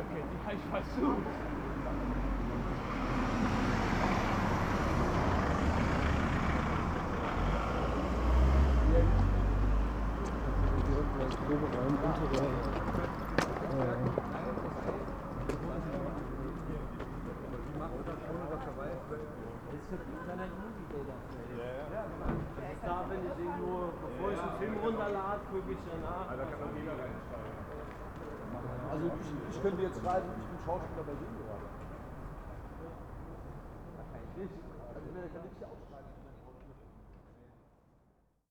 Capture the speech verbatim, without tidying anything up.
Ja, ich versuche. Proberaum, Unterraum. Das ist da, wenn ich den nur, bevor ich einen Film runterlade, gucke ich danach. Also ich, ich könnte jetzt schreiben, ich bin Schauspieler bei denen gerade. Also ich kann nicht auch schreiben.